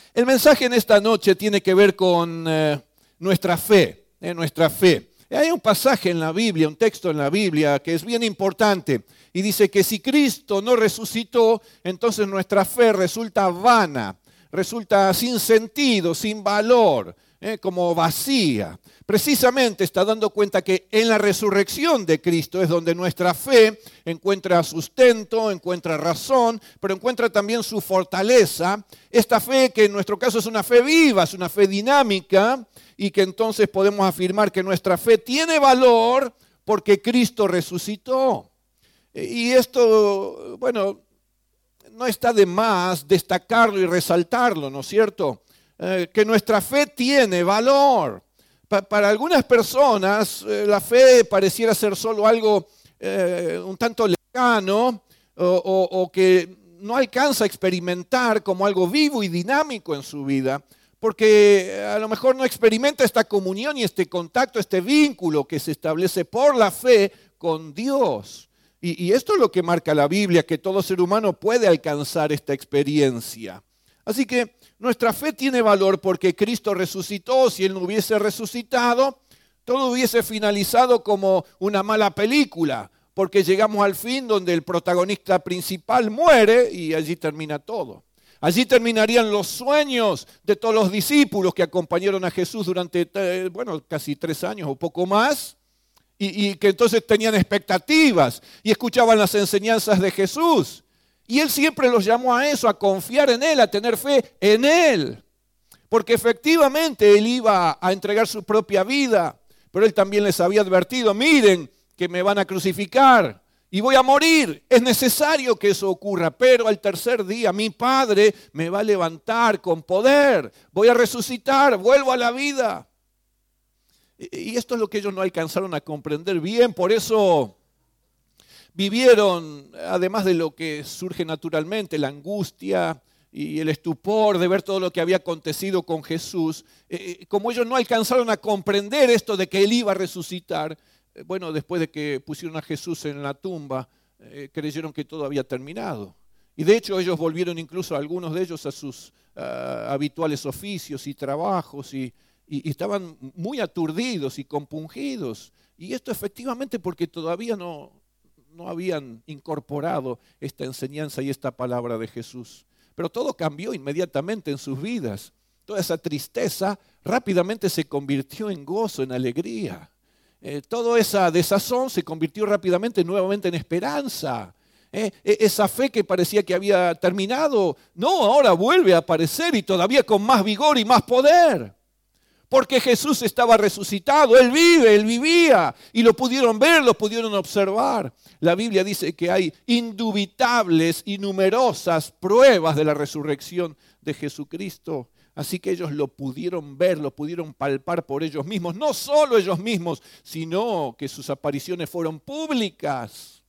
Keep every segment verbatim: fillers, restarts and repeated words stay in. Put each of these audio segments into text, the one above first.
El mensaje en esta noche tiene que ver con eh, nuestra fe, eh, nuestra fe. Hay un pasaje en la Biblia, un texto en la Biblia que es bien importante y dice que si Cristo no resucitó, entonces nuestra fe resulta vana, resulta sin sentido, sin valor, eh, como vacía. Precisamente está dando cuenta que en la resurrección de Cristo es donde nuestra fe encuentra sustento, encuentra razón, pero encuentra también su fortaleza. Esta fe que en nuestro caso es una fe viva, es una fe dinámica y que entonces podemos afirmar que nuestra fe tiene valor porque Cristo resucitó. Y esto, bueno, no está de más destacarlo y resaltarlo, ¿no es cierto? Eh, que nuestra fe tiene valor. Para algunas personas eh, la fe pareciera ser solo algo eh, un tanto lejano o, o, o que no alcanza a experimentar como algo vivo y dinámico en su vida, porque a lo mejor no experimenta esta comunión y este contacto, este vínculo que se establece por la fe con Dios. Y, y esto es lo que marca la Biblia, que todo ser humano puede alcanzar esta experiencia. Así que nuestra fe tiene valor porque Cristo resucitó. Si Él no hubiese resucitado, todo hubiese finalizado como una mala película, porque llegamos al fin donde el protagonista principal muere y allí termina todo. Allí terminarían los sueños de todos los discípulos que acompañaron a Jesús durante, bueno, casi tres años o poco más, y, y que entonces tenían expectativas y escuchaban las enseñanzas de Jesús. Y Él siempre los llamó a eso, a confiar en Él, a tener fe en Él. Porque efectivamente Él iba a entregar su propia vida, pero Él también les había advertido, miren que me van a crucificar y voy a morir. Es necesario que eso ocurra, pero al tercer día mi Padre me va a levantar con poder. Voy a resucitar, vuelvo a la vida. Y esto es lo que ellos no alcanzaron a comprender bien, por eso vivieron, además de lo que surge naturalmente, la angustia y el estupor de ver todo lo que había acontecido con Jesús. Eh, como ellos no alcanzaron a comprender esto de que Él iba a resucitar, eh, bueno, después de que pusieron a Jesús en la tumba, eh, creyeron que todo había terminado. Y de hecho ellos volvieron incluso, algunos de ellos, a sus uh, habituales oficios y trabajos y, y, y estaban muy aturdidos y compungidos. Y esto efectivamente porque todavía no... no habían incorporado esta enseñanza y esta palabra de Jesús. Pero todo cambió inmediatamente en sus vidas. Toda esa tristeza rápidamente se convirtió en gozo, en alegría. Eh, toda esa desazón se convirtió rápidamente nuevamente en esperanza. Eh, esa fe que parecía que había terminado, no, ahora vuelve a aparecer y todavía con más vigor y más poder. Porque Jesús estaba resucitado, Él vive, Él vivía, y lo pudieron ver, lo pudieron observar. La Biblia dice que hay indubitables y numerosas pruebas de la resurrección de Jesucristo. Así que ellos lo pudieron ver, lo pudieron palpar por ellos mismos. No solo ellos mismos, sino que sus apariciones fueron públicas.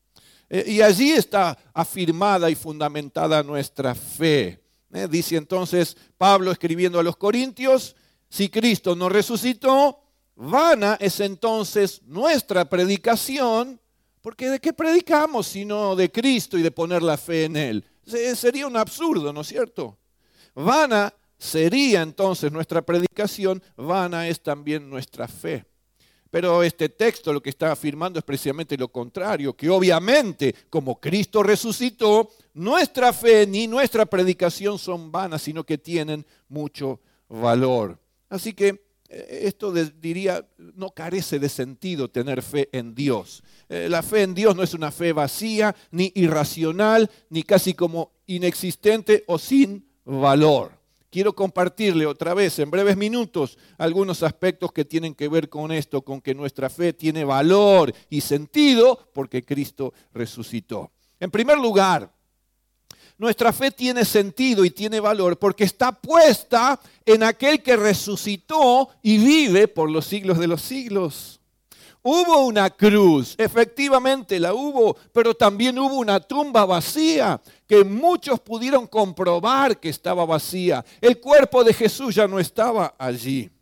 Y allí está afirmada y fundamentada nuestra fe. Dice entonces Pablo escribiendo a los Corintios, si Cristo no resucitó, vana es entonces nuestra predicación, porque ¿de qué predicamos sino de Cristo y de poner la fe en Él? Sería un absurdo, ¿no es cierto? Vana sería entonces nuestra predicación, vana es también nuestra fe. Pero este texto lo que está afirmando es precisamente lo contrario, que obviamente como Cristo resucitó, nuestra fe ni nuestra predicación son vanas, sino que tienen mucho valor. Así que esto de, diría, no carece de sentido tener fe en Dios. Eh, la fe en Dios no es una fe vacía, ni irracional, ni casi como inexistente o sin valor. Quiero compartirle otra vez en breves minutos algunos aspectos que tienen que ver con esto, con que nuestra fe tiene valor y sentido porque Cristo resucitó. En primer lugar, nuestra fe tiene sentido y tiene valor porque está puesta en aquel que resucitó y vive por los siglos de los siglos. Hubo una cruz, efectivamente la hubo, pero también hubo una tumba vacía que muchos pudieron comprobar que estaba vacía. El cuerpo de Jesús ya no estaba allí.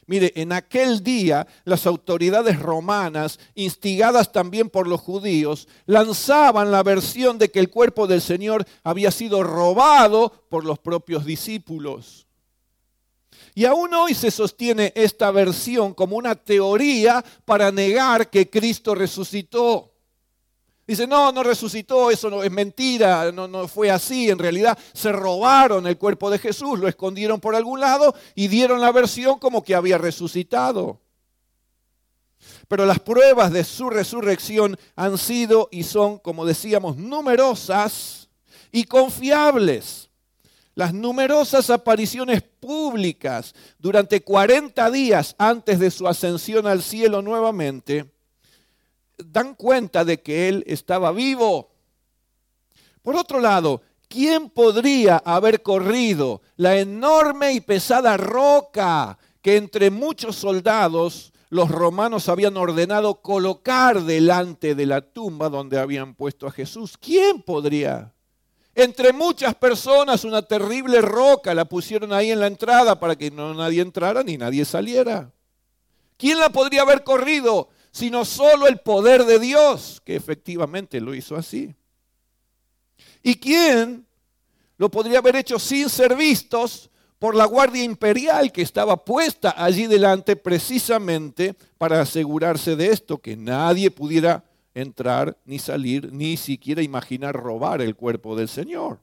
Mire, en aquel día las autoridades romanas, instigadas también por los judíos, lanzaban la versión de que el cuerpo del Señor había sido robado por los propios discípulos. Y aún hoy se sostiene esta versión como una teoría para negar que Cristo resucitó. Dice, no, no resucitó, eso no es mentira, no, no fue así. En realidad se robaron el cuerpo de Jesús, lo escondieron por algún lado y dieron la versión como que había resucitado. Pero las pruebas de su resurrección han sido y son, como decíamos, numerosas y confiables. Las numerosas apariciones públicas durante cuarenta días antes de su ascensión al cielo nuevamente dan cuenta de que Él estaba vivo. Por otro lado, ¿quién podría haber corrido la enorme y pesada roca que entre muchos soldados los romanos habían ordenado colocar delante de la tumba donde habían puesto a Jesús? ¿Quién podría? Entre muchas personas una terrible roca la pusieron ahí en la entrada para que no nadie entrara ni nadie saliera. ¿Quién la podría haber corrido? Sino solo el poder de Dios, que efectivamente lo hizo así. ¿Y quién lo podría haber hecho sin ser vistos por la guardia imperial que estaba puesta allí delante precisamente para asegurarse de esto, que nadie pudiera entrar ni salir, ni siquiera imaginar robar el cuerpo del Señor?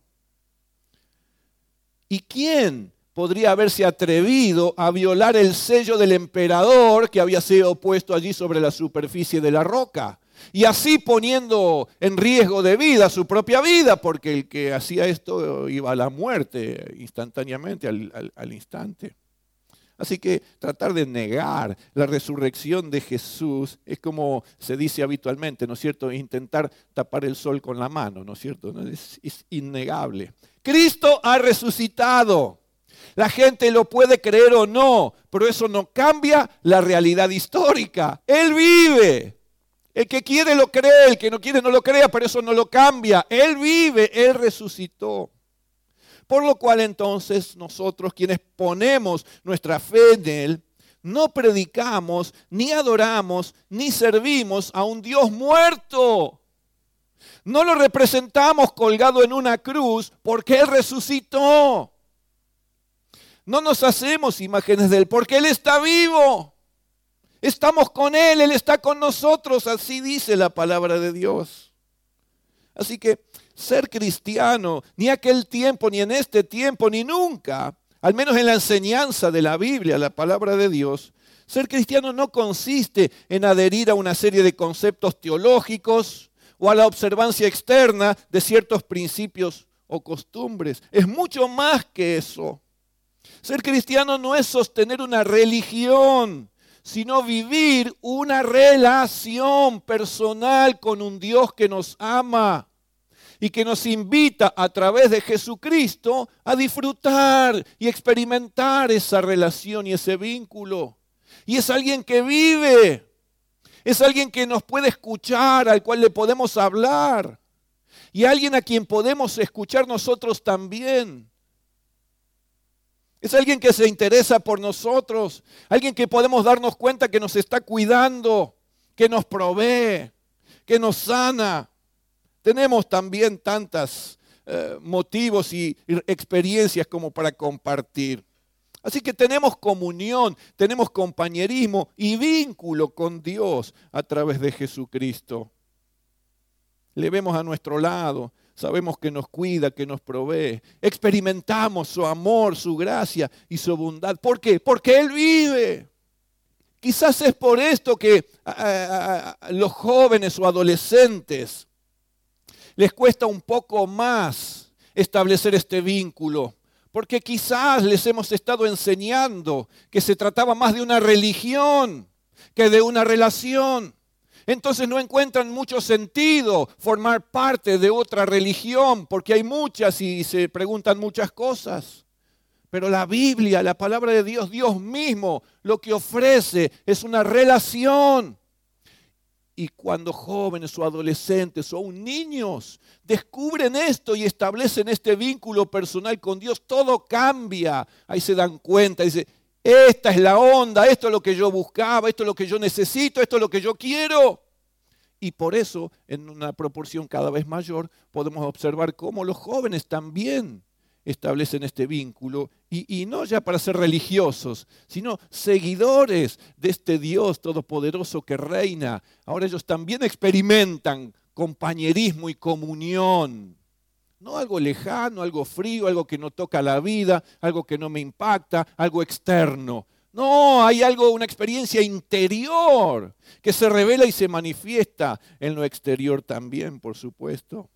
¿Y quién podría haberse atrevido a violar el sello del emperador que había sido puesto allí sobre la superficie de la roca? Y así poniendo en riesgo de vida su propia vida, porque el que hacía esto iba a la muerte instantáneamente, al, al, al instante. Así que tratar de negar la resurrección de Jesús es como se dice habitualmente, ¿no es cierto? Intentar tapar el sol con la mano, ¿no es cierto? Es, es innegable. Cristo ha resucitado. La gente lo puede creer o no, pero eso no cambia la realidad histórica. Él vive. El que quiere lo cree, el que no quiere no lo crea, pero eso no lo cambia. Él vive, Él resucitó. Por lo cual entonces nosotros quienes ponemos nuestra fe en Él, no predicamos, ni adoramos, ni servimos a un Dios muerto. No lo representamos colgado en una cruz porque Él resucitó. No nos hacemos imágenes de Él porque Él está vivo. Estamos con Él, Él está con nosotros, así dice la palabra de Dios. Así que ser cristiano, ni aquel tiempo, ni en este tiempo, ni nunca, al menos en la enseñanza de la Biblia, la palabra de Dios, ser cristiano no consiste en adherir a una serie de conceptos teológicos o a la observancia externa de ciertos principios o costumbres. Es mucho más que eso. Ser cristiano no es sostener una religión, sino vivir una relación personal con un Dios que nos ama y que nos invita a través de Jesucristo a disfrutar y experimentar esa relación y ese vínculo. Y es alguien que vive, es alguien que nos puede escuchar, al cual le podemos hablar, y alguien a quien podemos escuchar nosotros también. Es alguien que se interesa por nosotros, alguien que podemos darnos cuenta que nos está cuidando, que nos provee, que nos sana. Tenemos también tantos eh, motivos y experiencias como para compartir. Así que tenemos comunión, tenemos compañerismo y vínculo con Dios a través de Jesucristo. Le vemos a nuestro lado. Sabemos que nos cuida, que nos provee. Experimentamos su amor, su gracia y su bondad. ¿Por qué? Porque Él vive. Quizás es por esto que a, a, a los jóvenes o adolescentes les cuesta un poco más establecer este vínculo. Porque quizás les hemos estado enseñando que se trataba más de una religión que de una relación. Entonces no encuentran mucho sentido formar parte de otra religión, porque hay muchas y se preguntan muchas cosas. Pero la Biblia, la palabra de Dios, Dios mismo, lo que ofrece es una relación. Y cuando jóvenes o adolescentes o aún niños descubren esto y establecen este vínculo personal con Dios, todo cambia. Ahí se dan cuenta, dice, esta es la onda, esto es lo que yo buscaba, esto es lo que yo necesito, esto es lo que yo quiero. Y por eso, en una proporción cada vez mayor, podemos observar cómo los jóvenes también establecen este vínculo, y, y no ya para ser religiosos, sino seguidores de este Dios todopoderoso que reina. Ahora ellos también experimentan compañerismo y comunión. No algo lejano, algo frío, algo que no toca la vida, algo que no me impacta, algo externo. No, hay algo, una experiencia interior que se revela y se manifiesta en lo exterior también, por supuesto.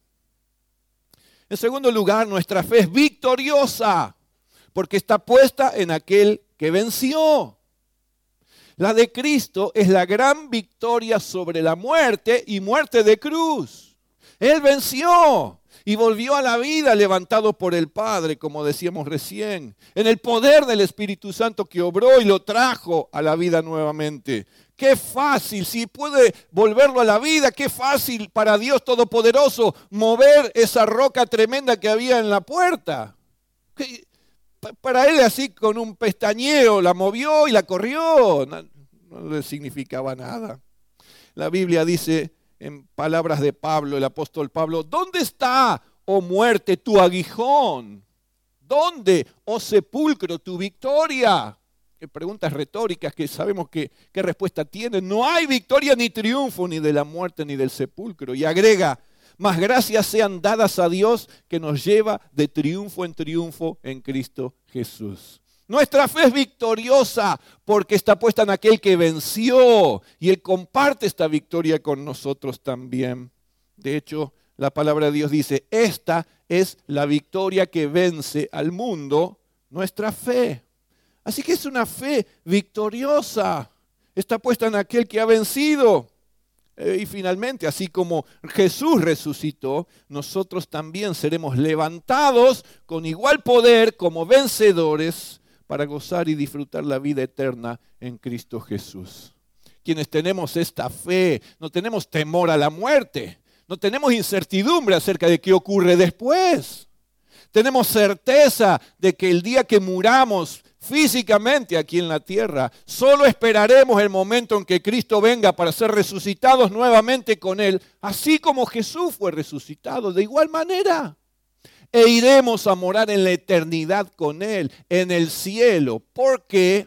En segundo lugar, nuestra fe es victoriosa porque está puesta en aquel que venció. La de Cristo es la gran victoria sobre la muerte y muerte de cruz. Él venció y volvió a la vida levantado por el Padre, como decíamos recién, en el poder del Espíritu Santo que obró y lo trajo a la vida nuevamente. Qué fácil, si puede volverlo a la vida, qué fácil para Dios Todopoderoso mover esa roca tremenda que había en la puerta. Para él así con un pestañeo la movió y la corrió, no, no le significaba nada. La Biblia dice en palabras de Pablo, el apóstol Pablo, ¿dónde está, oh muerte, tu aguijón? ¿Dónde, oh sepulcro, tu victoria? Que preguntas retóricas que sabemos que, qué respuesta tienen. No hay victoria ni triunfo ni de la muerte ni del sepulcro. Y agrega, más gracias sean dadas a Dios que nos lleva de triunfo en triunfo en Cristo Jesús. Nuestra fe es victoriosa porque está puesta en aquel que venció y Él comparte esta victoria con nosotros también. De hecho, la palabra de Dios dice, esta es la victoria que vence al mundo, nuestra fe. Así que es una fe victoriosa, está puesta en aquel que ha vencido. Eh, y finalmente, así como Jesús resucitó, nosotros también seremos levantados con igual poder como vencedores para gozar y disfrutar la vida eterna en Cristo Jesús. Quienes tenemos esta fe, no tenemos temor a la muerte, no tenemos incertidumbre acerca de qué ocurre después. Tenemos certeza de que el día que muramos físicamente aquí en la tierra, solo esperaremos el momento en que Cristo venga para ser resucitados nuevamente con Él, así como Jesús fue resucitado de igual manera. E iremos a morar en la eternidad con Él, en el cielo. ¿Por qué?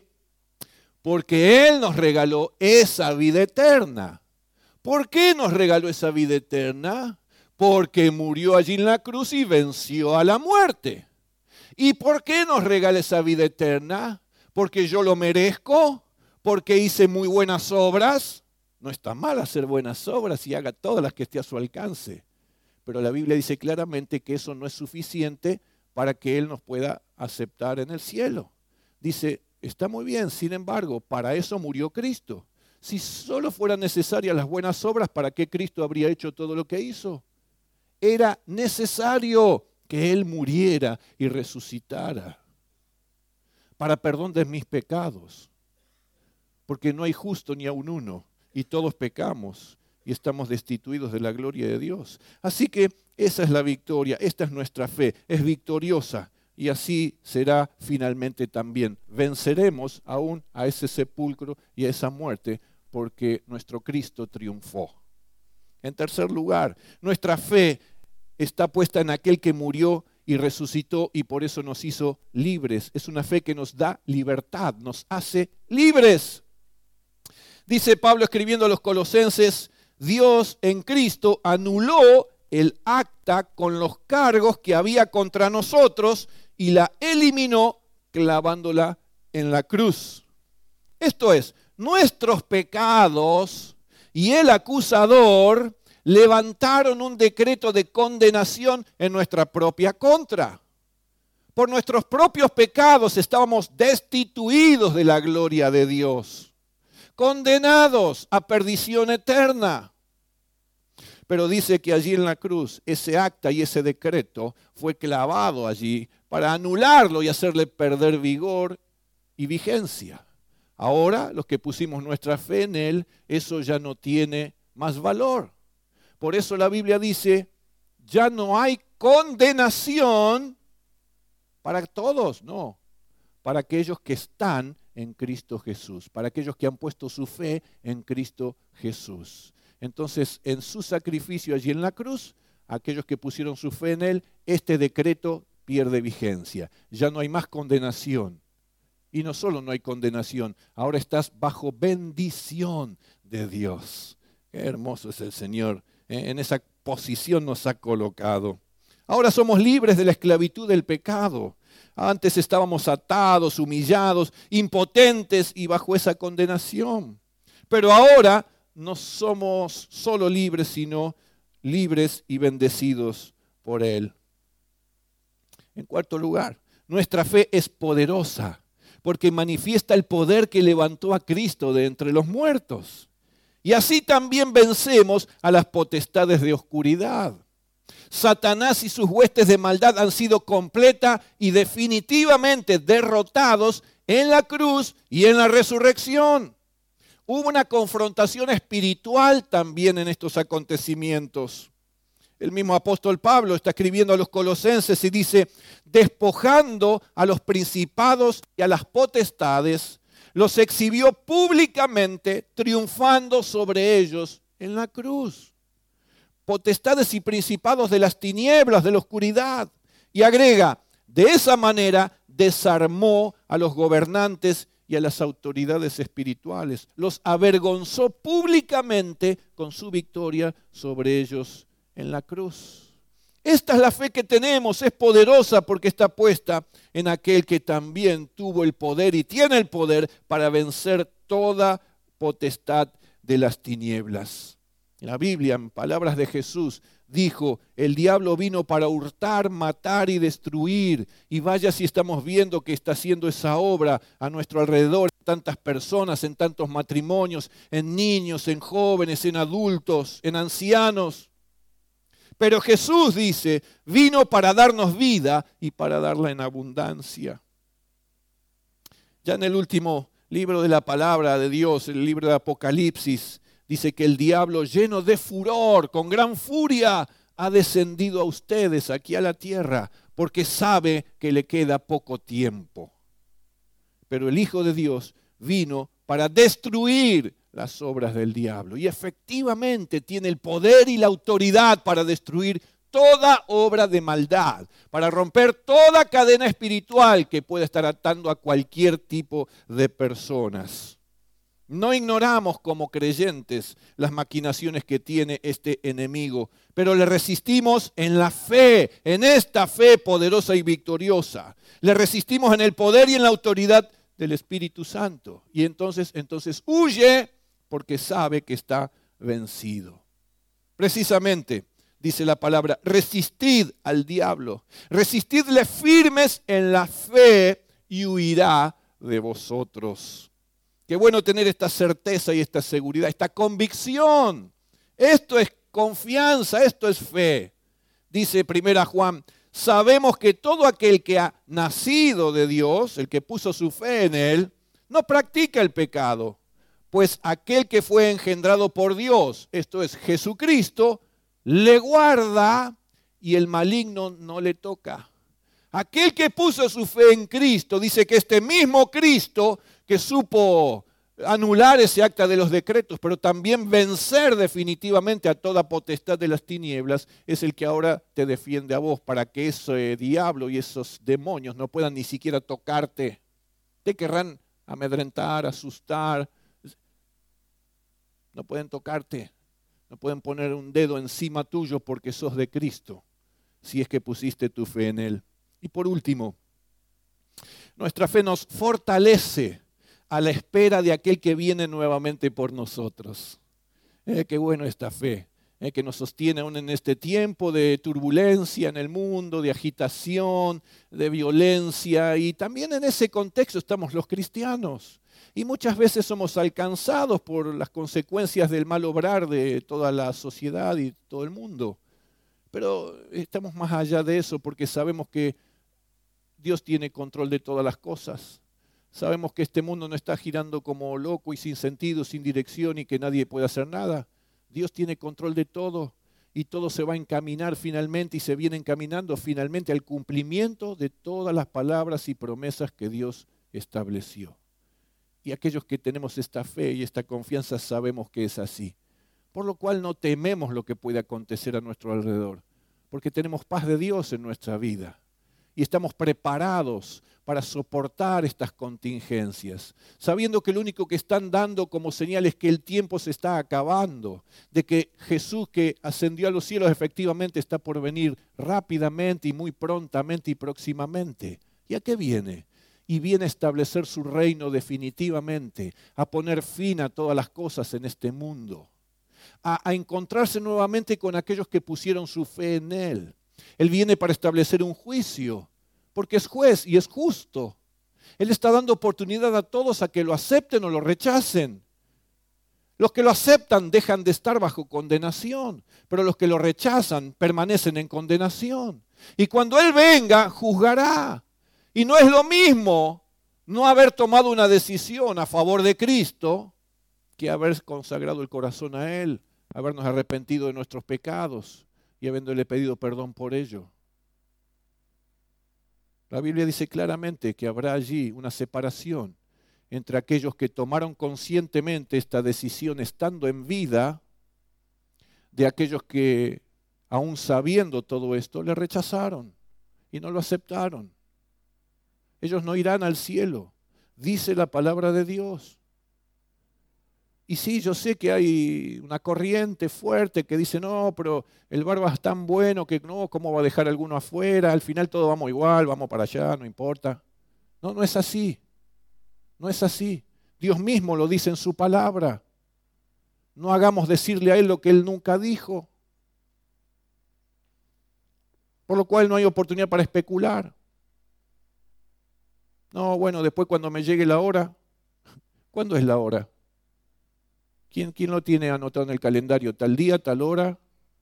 Porque Él nos regaló esa vida eterna. ¿Por qué nos regaló esa vida eterna? Porque murió allí en la cruz y venció a la muerte. ¿Y por qué nos regala esa vida eterna? ¿Porque yo lo merezco? ¿Porque hice muy buenas obras? No está mal hacer buenas obras y haga todas las que esté a su alcance. Pero la Biblia dice claramente que eso no es suficiente para que Él nos pueda aceptar en el cielo. Dice, está muy bien, sin embargo, para eso murió Cristo. Si solo fueran necesarias las buenas obras, ¿para qué Cristo habría hecho todo lo que hizo? Era necesario que Él muriera y resucitara para perdón de mis pecados, porque no hay justo ni aun uno, y todos pecamos y estamos destituidos de la gloria de Dios. Así que esa es la victoria, esta es nuestra fe, es victoriosa, y así será finalmente también. Venceremos aún a ese sepulcro y a esa muerte, porque nuestro Cristo triunfó. En tercer lugar, nuestra fe está puesta en aquel que murió y resucitó y por eso nos hizo libres. Es una fe que nos da libertad, nos hace libres. Dice Pablo escribiendo a los Colosenses, Dios en Cristo anuló el acta con los cargos que había contra nosotros y la eliminó clavándola en la cruz. Esto es, nuestros pecados y el acusador levantaron un decreto de condenación en nuestra propia contra. Por nuestros propios pecados estábamos destituidos de la gloria de Dios, condenados a perdición eterna. Pero dice que allí en la cruz ese acta y ese decreto fue clavado allí para anularlo y hacerle perder vigor y vigencia. Ahora, los que pusimos nuestra fe en Él, eso ya no tiene más valor. Por eso la Biblia dice, ya no hay condenación para todos, no, para aquellos que están en Cristo Jesús, para aquellos que han puesto su fe en Cristo Jesús. Entonces, en su sacrificio allí en la cruz, aquellos que pusieron su fe en Él, este decreto pierde vigencia. Ya no hay más condenación. Y no solo no hay condenación, ahora estás bajo bendición de Dios. Qué hermoso es el Señor. En esa posición nos ha colocado. Ahora somos libres de la esclavitud del pecado. Antes estábamos atados, humillados, impotentes y bajo esa condenación. Pero ahora no somos solo libres, sino libres y bendecidos por Él. En cuarto lugar, nuestra fe es poderosa porque manifiesta el poder que levantó a Cristo de entre los muertos. Y así también vencemos a las potestades de oscuridad. Satanás y sus huestes de maldad han sido completa y definitivamente derrotados en la cruz y en la resurrección. Hubo una confrontación espiritual también en estos acontecimientos. El mismo apóstol Pablo está escribiendo a los colosenses y dice, despojando a los principados y a las potestades, los exhibió públicamente, triunfando sobre ellos en la cruz. Potestades y principados de las tinieblas, de la oscuridad. Y agrega, de esa manera desarmó a los gobernantes y a las autoridades espirituales. Los avergonzó públicamente con su victoria sobre ellos en la cruz. Esta es la fe que tenemos, es poderosa porque está puesta en aquel que también tuvo el poder y tiene el poder para vencer toda potestad de las tinieblas. En la Biblia, en palabras de Jesús, dijo, el diablo vino para hurtar, matar y destruir. Y vaya si estamos viendo que está haciendo esa obra a nuestro alrededor, en tantas personas, en tantos matrimonios, en niños, en jóvenes, en adultos, en ancianos. Pero Jesús dice, vino para darnos vida y para darla en abundancia. Ya en el último libro de la palabra de Dios, el libro de Apocalipsis, dice que el diablo, lleno de furor, con gran furia, ha descendido a ustedes aquí a la tierra, porque sabe que le queda poco tiempo. Pero el Hijo de Dios vino para destruir las obras del diablo. Y efectivamente tiene el poder y la autoridad para destruir toda obra de maldad, para romper toda cadena espiritual que pueda estar atando a cualquier tipo de personas. No ignoramos como creyentes las maquinaciones que tiene este enemigo, pero le resistimos en la fe, en esta fe poderosa y victoriosa. Le resistimos en el poder y en la autoridad del Espíritu Santo. Y entonces, entonces huye porque sabe que está vencido. Precisamente, dice la palabra, resistid al diablo, resistidle firmes en la fe y huirá de vosotros. Qué bueno tener esta certeza y esta seguridad, esta convicción. Esto es confianza, esto es fe. Dice primera Juan, sabemos que todo aquel que ha nacido de Dios, el que puso su fe en Él, no practica el pecado. Pues aquel que fue engendrado por Dios, esto es Jesucristo, le guarda y el maligno no le toca. Aquel que puso su fe en Cristo, dice que este mismo Cristo que supo anular ese acta de los decretos, pero también vencer definitivamente a toda potestad de las tinieblas, es el que ahora te defiende a vos para que ese diablo y esos demonios no puedan ni siquiera tocarte. Te querrán amedrentar, asustar. No pueden tocarte, no pueden poner un dedo encima tuyo porque sos de Cristo, si es que pusiste tu fe en Él. Y por último, nuestra fe nos fortalece a la espera de aquel que viene nuevamente por nosotros. Eh, qué bueno esta fe, eh, que nos sostiene aún en este tiempo de turbulencia en el mundo, de agitación, de violencia, y también en ese contexto estamos los cristianos. Y muchas veces somos alcanzados por las consecuencias del mal obrar de toda la sociedad y todo el mundo. Pero estamos más allá de eso porque sabemos que Dios tiene control de todas las cosas. Sabemos que este mundo no está girando como loco y sin sentido, sin dirección y que nadie puede hacer nada. Dios tiene control de todo y todo se va a encaminar finalmente y se viene encaminando finalmente al cumplimiento de todas las palabras y promesas que Dios estableció. Y aquellos que tenemos esta fe y esta confianza sabemos que es así. Por lo cual no tememos lo que puede acontecer a nuestro alrededor, porque tenemos paz de Dios en nuestra vida. Y estamos preparados para soportar estas contingencias, sabiendo que lo único que están dando como señal es que el tiempo se está acabando, de que Jesús que ascendió a los cielos efectivamente está por venir rápidamente y muy prontamente y próximamente. ¿Y a qué viene? Y viene a establecer su reino definitivamente, a poner fin a todas las cosas en este mundo, a, a encontrarse nuevamente con aquellos que pusieron su fe en Él. Él viene para establecer un juicio, porque es juez y es justo. Él está dando oportunidad a todos a que lo acepten o lo rechacen. Los que lo aceptan dejan de estar bajo condenación, pero los que lo rechazan permanecen en condenación. Y cuando Él venga, juzgará. Y no es lo mismo no haber tomado una decisión a favor de Cristo que haber consagrado el corazón a Él, habernos arrepentido de nuestros pecados y habiéndole pedido perdón por ello. La Biblia dice claramente que habrá allí una separación entre aquellos que tomaron conscientemente esta decisión estando en vida, de aquellos que, aún sabiendo todo esto, le rechazaron y no lo aceptaron. Ellos no irán al cielo, dice la palabra de Dios. Y sí, yo sé que hay una corriente fuerte que dice, no, pero el barba es tan bueno que no, ¿cómo va a dejar alguno afuera? Al final todos vamos igual, vamos para allá, no importa. No, no es así. No es así. Dios mismo lo dice en su palabra. No hagamos decirle a Él lo que Él nunca dijo. Por lo cual no hay oportunidad para especular. No, bueno, después cuando me llegue la hora. ¿Cuándo es la hora? ¿Quién, quién lo tiene anotado en el calendario? ¿Tal día, tal hora?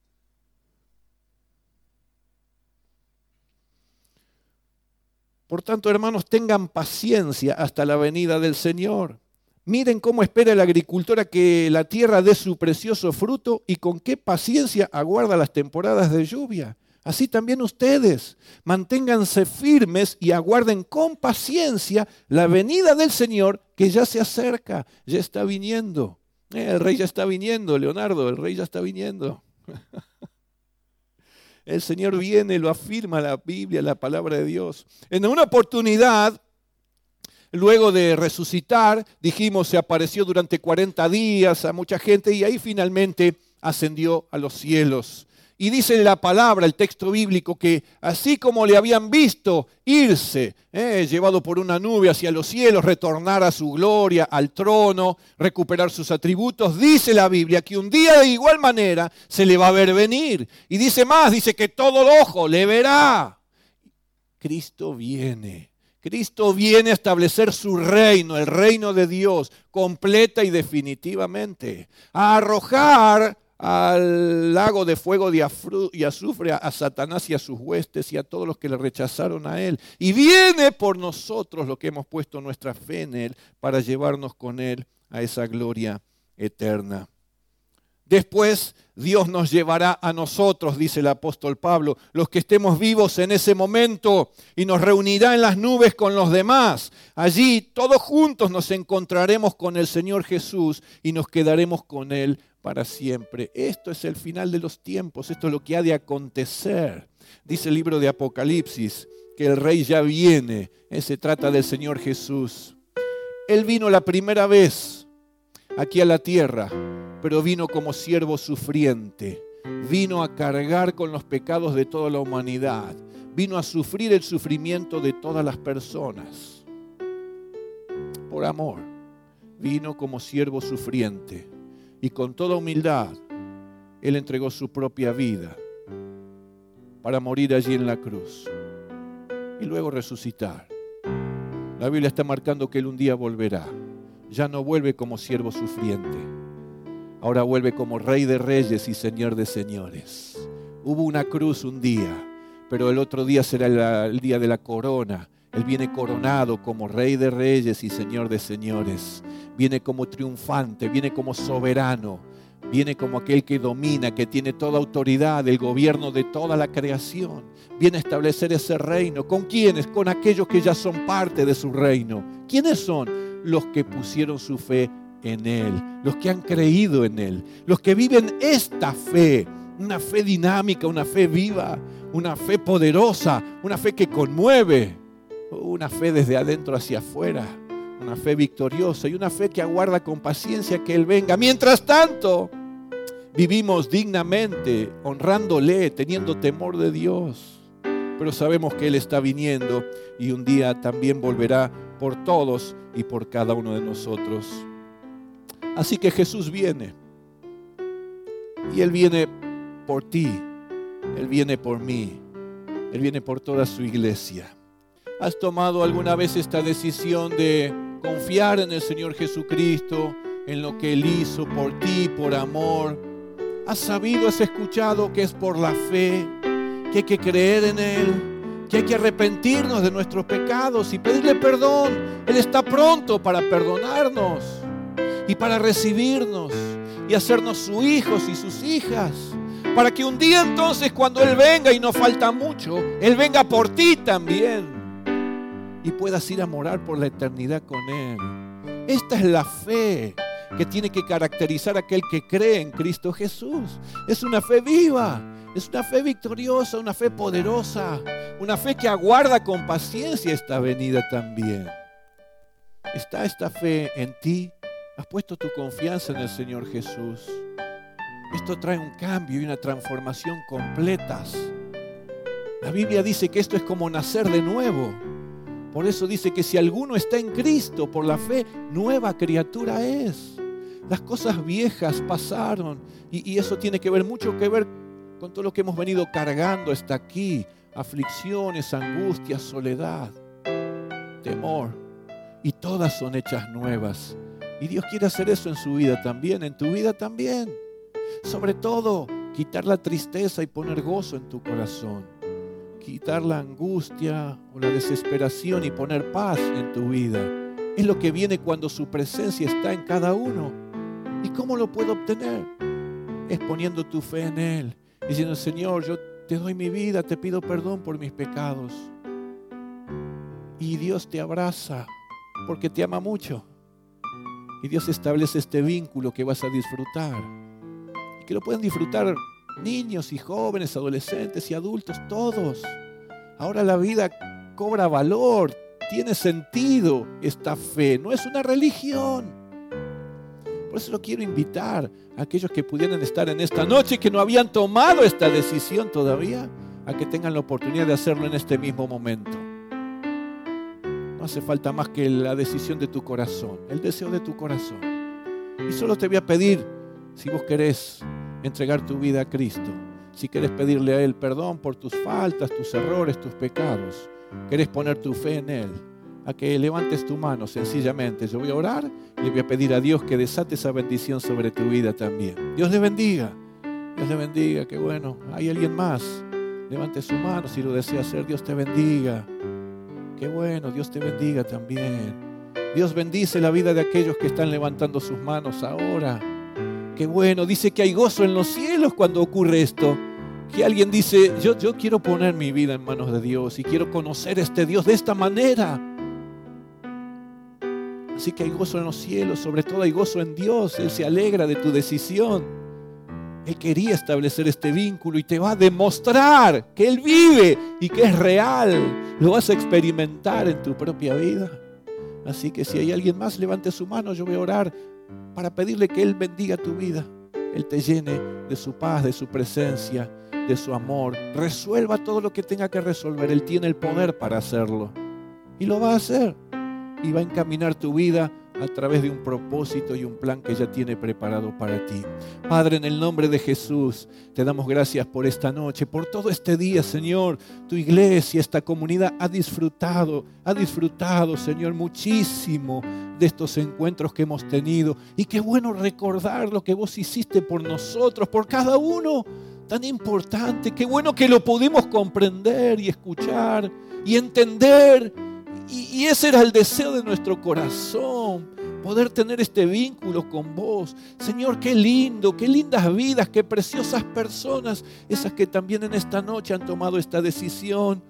Por tanto, hermanos, tengan paciencia hasta la venida del Señor. Miren cómo espera el agricultor a que la tierra dé su precioso fruto y con qué paciencia aguarda las temporadas de lluvia. Así también ustedes, manténganse firmes y aguarden con paciencia la venida del Señor que ya se acerca, ya está viniendo. Eh, el rey ya está viniendo, Leonardo, el rey ya está viniendo. El Señor viene, lo afirma la Biblia, la palabra de Dios. En una oportunidad, luego de resucitar, dijimos, se apareció durante cuarenta días a mucha gente y ahí finalmente ascendió a los cielos. Y dice la palabra, el texto bíblico, que así como le habían visto irse, eh, llevado por una nube hacia los cielos, retornar a su gloria, al trono, recuperar sus atributos, dice la Biblia que un día de igual manera se le va a ver venir. Y dice más, dice que todo el ojo le verá. Cristo viene. Cristo viene a establecer su reino, el reino de Dios, completa y definitivamente. A arrojar al lago de fuego y azufre a Satanás y a sus huestes y a todos los que le rechazaron a Él. Y viene por nosotros lo que hemos puesto nuestra fe en Él para llevarnos con Él a esa gloria eterna. Después Dios nos llevará a nosotros, dice el apóstol Pablo, los que estemos vivos en ese momento, y nos reunirá en las nubes con los demás. Allí todos juntos nos encontraremos con el Señor Jesús y nos quedaremos con Él para siempre. Esto es el final de los tiempos, esto es lo que ha de acontecer. Dice el libro de Apocalipsis que el Rey ya viene, eh, se trata del Señor Jesús. Él vino la primera vez aquí a la tierra, pero vino como siervo sufriente, vino a cargar con los pecados de toda la humanidad, vino a sufrir el sufrimiento de todas las personas. Por amor, vino como siervo sufriente. Y con toda humildad, Él entregó su propia vida para morir allí en la cruz y luego resucitar. La Biblia está marcando que Él un día volverá. Ya no vuelve como siervo sufriente. Ahora vuelve como Rey de Reyes y Señor de Señores. Hubo una cruz un día, pero el otro día será el, el día de la corona. Él viene coronado como Rey de Reyes y Señor de Señores. Viene como triunfante, viene como soberano, viene como aquel que domina, que tiene toda autoridad, el gobierno de toda la creación. Viene a establecer ese reino. ¿Con quiénes? Con aquellos que ya son parte de su reino. ¿Quiénes son? los que pusieron su fe en Él, los que han creído en Él, los que viven esta fe, una fe dinámica, una fe viva, una fe poderosa, una fe que conmueve, una fe desde adentro hacia afuera, una fe victoriosa y una fe que aguarda con paciencia que Él venga. Mientras tanto, vivimos dignamente, honrándole, teniendo temor de Dios. Pero sabemos que Él está viniendo y un día también volverá por todos y por cada uno de nosotros. Así que Jesús viene. Y Él viene por ti. Él viene por mí. Él viene por toda su iglesia. ¿Has tomado alguna vez esta decisión de confiar en el Señor Jesucristo, en lo que Él hizo por ti, por amor? ¿Has sabido, has escuchado que es por la fe, que hay que creer en Él, que hay que arrepentirnos de nuestros pecados y pedirle perdón? Él está pronto para perdonarnos y para recibirnos y hacernos sus hijos y sus hijas, para que un día entonces, cuando Él venga, y no falta mucho, Él venga por ti también y puedas ir a morar por la eternidad con Él. Esta es la fe que tiene que caracterizar a aquel que cree en Cristo Jesús. Es una fe viva, es una fe victoriosa, una fe poderosa, una fe que aguarda con paciencia esta venida también. ¿Está esta fe en ti? ¿Has puesto tu confianza en el Señor Jesús? Esto trae un cambio y una transformación completas. La Biblia dice que esto es como nacer de nuevo. Por eso dice que si alguno está en Cristo por la fe, nueva criatura es. Las cosas viejas pasaron y, y eso tiene que ver mucho que ver con todo lo que hemos venido cargando hasta aquí. Aflicciones, angustias, soledad, temor. Y todas son hechas nuevas. Y Dios quiere hacer eso en su vida también, en tu vida también. Sobre todo, quitar la tristeza y poner gozo en tu corazón. Quitar la angustia o la desesperación y poner paz en tu vida. Es lo que viene cuando su presencia está en cada uno. ¿Y cómo lo puedo obtener? Es poniendo tu fe en Él, diciendo: Señor, yo te doy mi vida, te pido perdón por mis pecados. Y Dios te abraza porque te ama mucho. Y Dios establece este vínculo que vas a disfrutar. Y que lo pueden disfrutar niños y jóvenes, adolescentes y adultos, todos. Ahora la vida cobra valor, tiene sentido esta fe, no es una religión. Por eso lo quiero invitar a aquellos que pudieran estar en esta noche y que no habían tomado esta decisión todavía, a que tengan la oportunidad de hacerlo en este mismo momento. No hace falta más que la decisión de tu corazón, el deseo de tu corazón. Y solo te voy a pedir, si vos querés entregar tu vida a Cristo, si querés pedirle a Él perdón por tus faltas, tus errores, tus pecados, querés poner tu fe en Él, a que levantes tu mano sencillamente. Yo voy a orar y le voy a pedir a Dios que desate esa bendición sobre tu vida también. Dios le bendiga, Dios le bendiga, qué bueno. ¿Hay alguien más? Levante su mano si lo desea hacer. Dios te bendiga, qué bueno, Dios te bendiga también. Dios bendice la vida de aquellos que están levantando sus manos ahora. Qué bueno, dice que hay gozo en los cielos cuando ocurre esto. Que alguien dice: yo, yo quiero poner mi vida en manos de Dios y quiero conocer a este Dios de esta manera. Así que hay gozo en los cielos, sobre todo hay gozo en Dios. Él se alegra de tu decisión. Él quería establecer este vínculo y te va a demostrar que Él vive y que es real. Lo vas a experimentar en tu propia vida. Así que si hay alguien más, levante su mano. Yo voy a orar para pedirle que Él bendiga tu vida. Él te llene de su paz, de su presencia, de su amor. Resuelva todo lo que tenga que resolver. Él tiene el poder para hacerlo. Y lo va a hacer. Y va a encaminar tu vida a través de un propósito y un plan que ya tiene preparado para ti. Padre, en el nombre de Jesús, te damos gracias por esta noche, por todo este día, Señor. Tu iglesia, esta comunidad ha disfrutado, ha disfrutado, Señor, muchísimo de estos encuentros que hemos tenido. Y qué bueno recordar lo que vos hiciste por nosotros, por cada uno, tan importante. Qué bueno que lo pudimos comprender y escuchar y entender. Y ese era el deseo de nuestro corazón, poder tener este vínculo con vos. Señor, qué lindo, qué lindas vidas, qué preciosas personas, esas que también en esta noche han tomado esta decisión.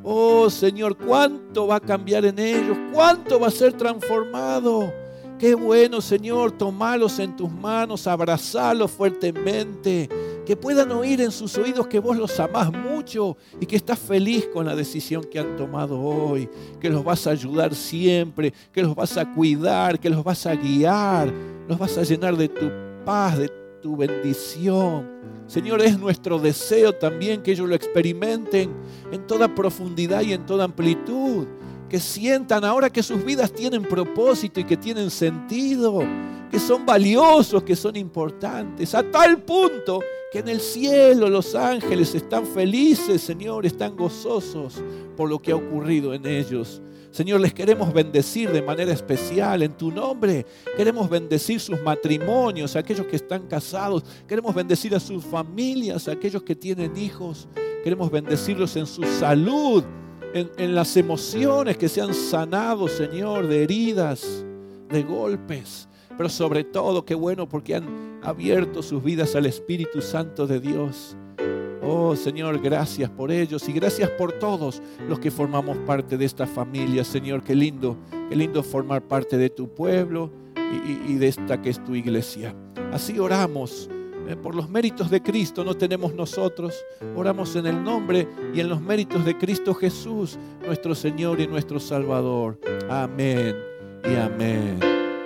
Oh Señor, cuánto va a cambiar en ellos, cuánto va a ser transformado. Qué bueno, Señor, tomarlos en tus manos, abrazarlos fuertemente, que puedan oír en sus oídos que vos los amás mucho y que estás feliz con la decisión que han tomado hoy, que los vas a ayudar siempre, que los vas a cuidar, que los vas a guiar, los vas a llenar de tu paz, de tu bendición. Señor, es nuestro deseo también que ellos lo experimenten en toda profundidad y en toda amplitud. Que sientan ahora que sus vidas tienen propósito y que tienen sentido, que son valiosos, que son importantes, a tal punto que en el cielo los ángeles están felices, Señor, están gozosos por lo que ha ocurrido en ellos. Señor, les queremos bendecir de manera especial en tu nombre. Queremos bendecir sus matrimonios, a aquellos que están casados. Queremos bendecir a sus familias, a aquellos que tienen hijos. Queremos bendecirlos en su salud, en, en las emociones, que sean sanados, Señor, de heridas, de golpes. Pero sobre todo, qué bueno, porque han abierto sus vidas al Espíritu Santo de Dios. Oh Señor, gracias por ellos y gracias por todos los que formamos parte de esta familia, Señor. Qué lindo, qué lindo formar parte de tu pueblo y, y, y de esta que es tu iglesia. Así oramos eh, por los méritos de Cristo, no tenemos nosotros. Oramos en el nombre y en los méritos de Cristo Jesús, nuestro Señor y nuestro Salvador. Amén y amén.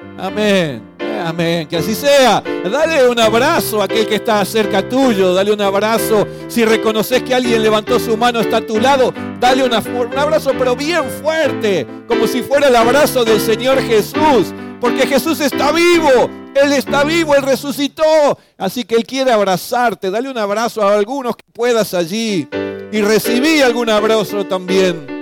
Amén. Amén, que así sea. Dale un abrazo a aquel que está cerca tuyo. Dale un abrazo. Si reconoces que alguien levantó su mano, está a tu lado, dale una, un abrazo, pero bien fuerte, como si fuera el abrazo del Señor Jesús. Porque Jesús está vivo. Él está vivo, Él resucitó. Así que Él quiere abrazarte. Dale un abrazo a algunos que puedas allí. Y recibí algún abrazo también.